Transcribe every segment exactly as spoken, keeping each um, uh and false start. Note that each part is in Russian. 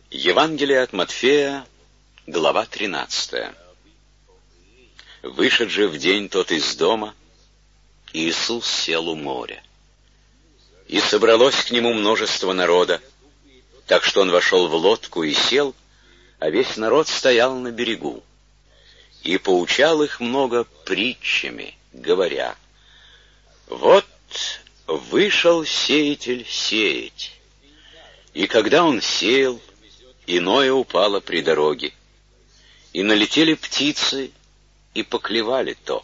Евангелие от Матфея, глава тринадцатая. Вышед же в день тот из дома, Иисус сел у моря. И собралось к нему множество народа, так что он вошел в лодку и сел, а весь народ стоял на берегу. И поучал их много притчами, говоря: «Вот вышел сеятель сеять, и когда он сеял, иное упало при дороге, и налетели птицы, и поклевали то.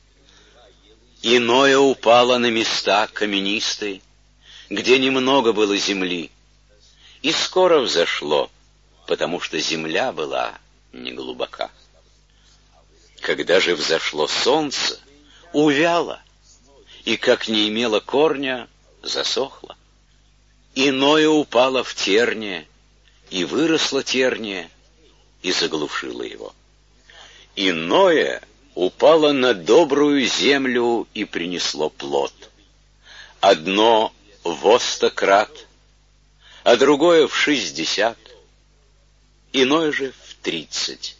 Иное упало на места каменистые, где немного было земли, и скоро взошло, потому что земля была неглубока. Когда же взошло солнце, увяло, и, как не имело корня, засохло. Иное упало в терние, и выросло терние, и заглушило его. Иное упало на добрую землю и принесло плод. Одно во сто крат, а другое в шестьдесят, иное же в тридцать.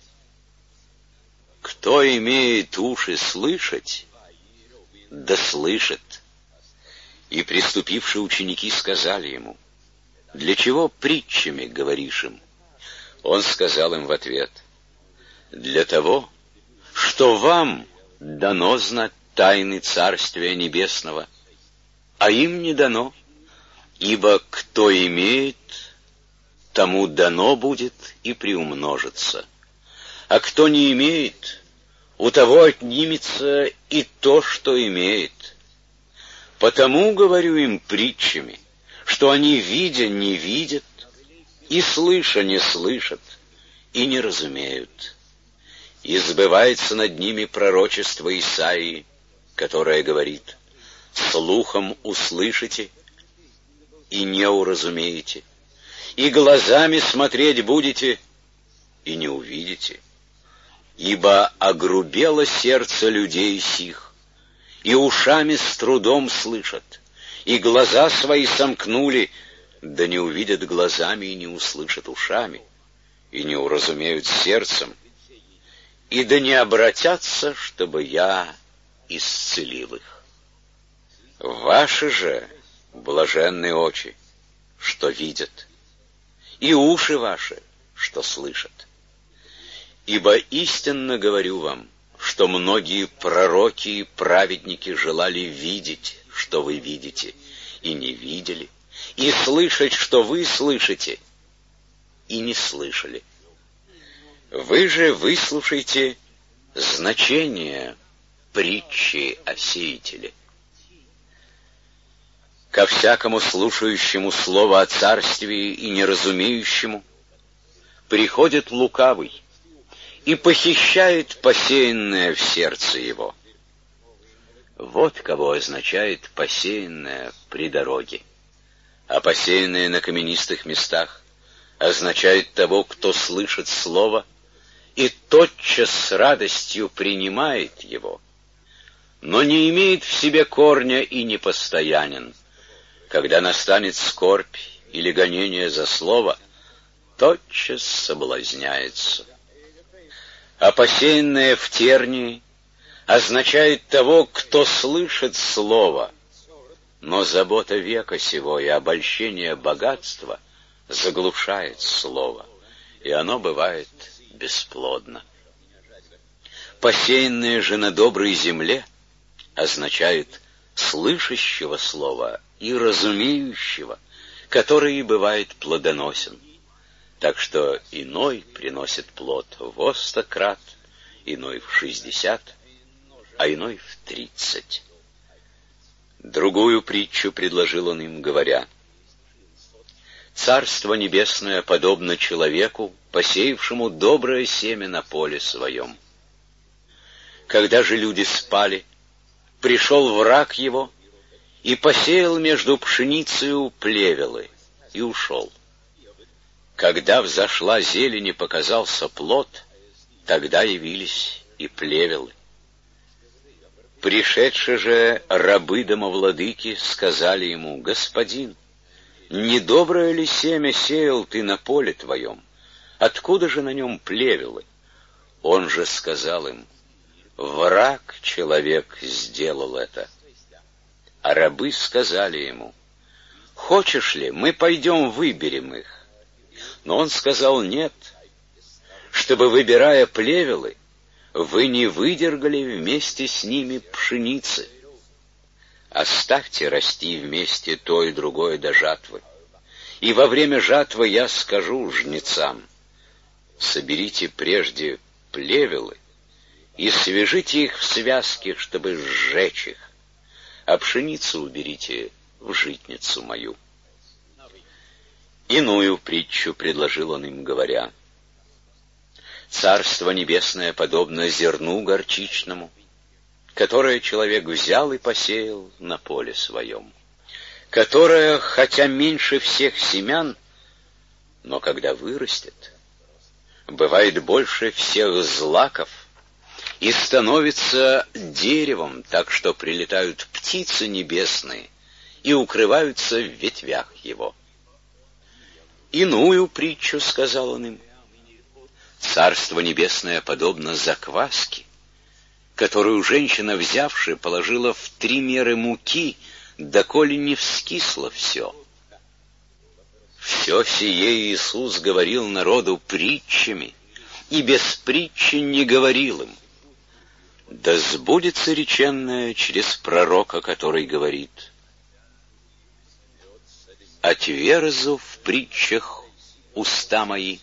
Кто имеет уши слышать, да слышит». И приступившие ученики сказали ему: «Для чего притчами говоришь им?» Он сказал им в ответ: «Для того, что вам дано знать тайны Царствия Небесного, а им не дано, ибо кто имеет, тому дано будет и приумножится, а кто не имеет, у того отнимется и то, что имеет. Потому говорю им притчами, что они, видя, не видят, и слыша, не слышат, и не разумеют. И сбывается над ними пророчество Исаии, которое говорит: слухом услышите, и не уразумеете, и глазами смотреть будете, и не увидите. Ибо огрубело сердце людей сих, и ушами с трудом слышат, и глаза свои сомкнули, да не увидят глазами и не услышат ушами, и не уразумеют сердцем, и да не обратятся, чтобы я исцелил их. Ваши же блаженные очи, что видят, и уши ваши, что слышат. Ибо истинно говорю вам, что многие пророки и праведники желали видеть, что вы видите, и не видели, и слышать, что вы слышите, и не слышали. Вы же выслушайте значение притчи о сеятеле. Ко всякому слушающему слово о царствии и неразумеющему приходит лукавый и похищает посеянное в сердце его. Вот кого означает посеянное при дороге. А посеянное на каменистых местах означает того, кто слышит слово и тотчас с радостью принимает его, но не имеет в себе корня и непостоянен. Когда настанет скорбь или гонение за слово, тотчас соблазняется. А посеянное в тернии означает того, кто слышит слово, но забота века сего и обольщение богатства заглушает слово, и оно бывает бесплодно. Посеянное же на доброй земле означает слышащего слова и разумеющего, который и бывает плодоносен. Так что иной приносит плод во сто крат, иной в шестьдесят, а иной в тридцать. Другую притчу предложил он им, говоря: «Царство небесное подобно человеку, посеявшему доброе семя на поле своем. Когда же люди спали, пришел враг его и посеял между пшеницею плевелы, и ушел. Когда взошла зелень и показался плод, тогда явились и плевелы. Пришедшие же рабы домовладыки сказали ему: «Господин, недоброе ли семя сеял ты на поле твоем? Откуда же на нем плевелы? Он же сказал им: враг человек сделал это. А рабы сказали ему: хочешь ли, мы пойдем выберем их? Но он сказал: нет, чтобы, выбирая плевелы, вы не выдергали вместе с ними пшеницы. Оставьте расти вместе то и другое до жатвы. И во время жатвы я скажу жнецам: соберите прежде плевелы и свяжите их в связки, чтобы сжечь их, а пшеницу уберите в житницу мою. Иную притчу предложил он им, говоря: Царство Небесное подобно зерну горчичному, которое человек взял и посеял на поле своем, которое, хотя меньше всех семян, но когда вырастет, бывает больше всех злаков и становится деревом, так что прилетают птицы небесные и укрываются в ветвях его. Иную притчу сказал он им: Царство Небесное подобно закваске, которую женщина, взявши, положила в три меры муки, доколе не вскисло все. Все сие Иисус говорил народу притчами, и без притчи не говорил им. Да сбудется реченное через пророка, который говорит: отверзу в притчах уста мои,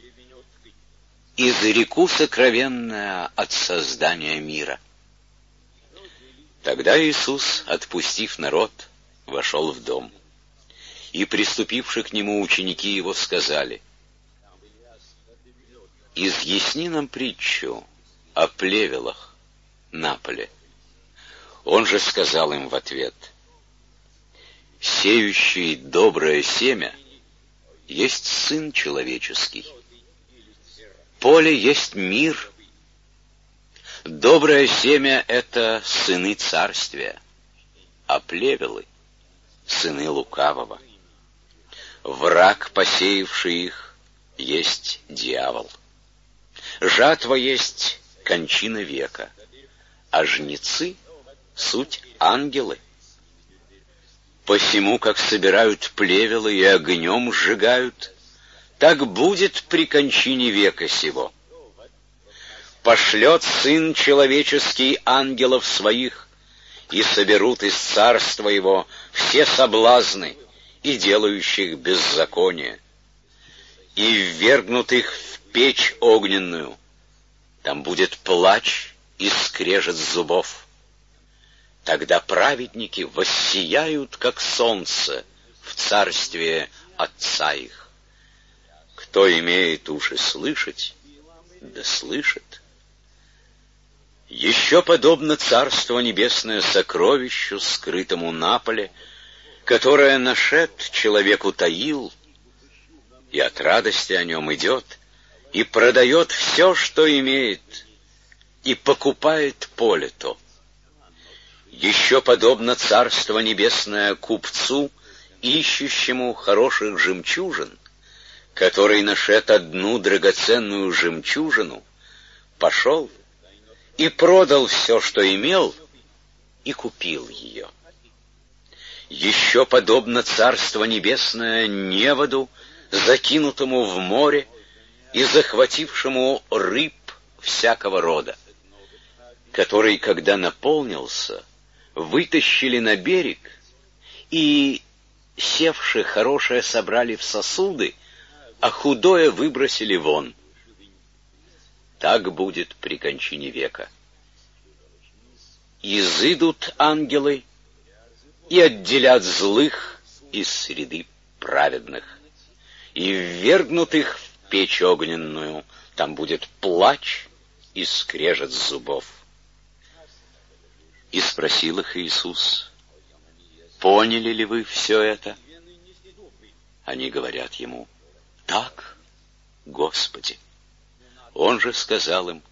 изреку сокровенное от создания мира. Тогда Иисус, отпустив народ, вошел в дом, и приступивши к нему ученики его сказали: изъясни нам притчу о плевелах на поле. Он же сказал им в ответ: сеющий доброе семя есть Сын Человеческий. Поле есть мир. Доброе семя — это сыны царствия, а плевелы — сыны лукавого. Враг, посеявший их, есть дьявол. Жатва есть кончина века, а жнецы — суть ангелы. Посему, как собирают плевелы и огнем сжигают, так будет при кончине века сего. Пошлет Сын Человеческий ангелов своих, и соберут из царства его все соблазны и делающих беззаконие, и ввергнут их в печь огненную. Там будет плач и скрежет зубов. Тогда праведники воссияют, как солнце, в царстве Отца их. Кто имеет уши слышать, да слышит. Еще подобно Царство Небесное сокровищу, скрытому на поле, которое нашед человек утаил, и от радости о нем идет, и продает все, что имеет, и покупает поле то. Еще подобно Царство Небесное купцу, ищущему хороших жемчужин, который нашед одну драгоценную жемчужину, пошел и продал все, что имел, и купил ее. Еще подобно Царство Небесное неводу, закинутому в море и захватившему рыб всякого рода, который, когда наполнился, вытащили на берег и, севши хорошее, собрали в сосуды, а худое выбросили вон. Так будет при кончине века. Изыдут ангелы и отделят злых из среды праведных, и ввергнут их в печь огненную. Там будет плач и скрежет зубов. И спросил их Иисус: поняли ли вы все это? Они говорят ему: так, Господи. Он же сказал им: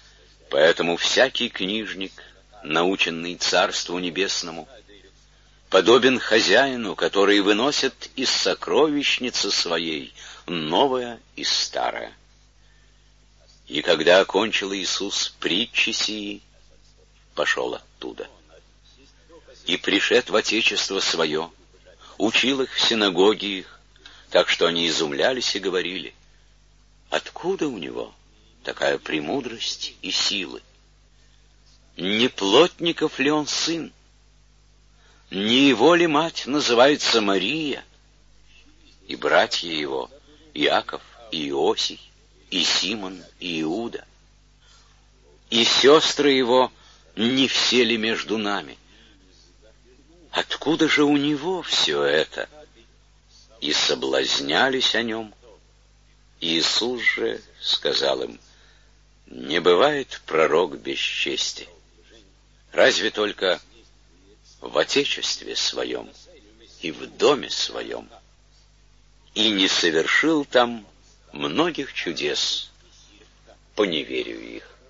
поэтому всякий книжник, наученный Царству Небесному, подобен хозяину, который выносит из сокровищницы своей новое и старое. И когда окончил Иисус притчи сии, пошел оттуда. И пришед в Отечество свое, учил их в синагоге их, так что они изумлялись и говорили: откуда у него такая премудрость и силы? Не плотников ли он сын? Не его ли мать называется Мария? И братья его Иаков и Иосий, и Симон, и Иуда? И сестры его не все ли между нами? Откуда же у него все это? И соблазнялись о нем. Иисус же сказал им: не бывает пророк без чести, разве только в отечестве своем и в доме своем. И не совершил там многих чудес по неверию их.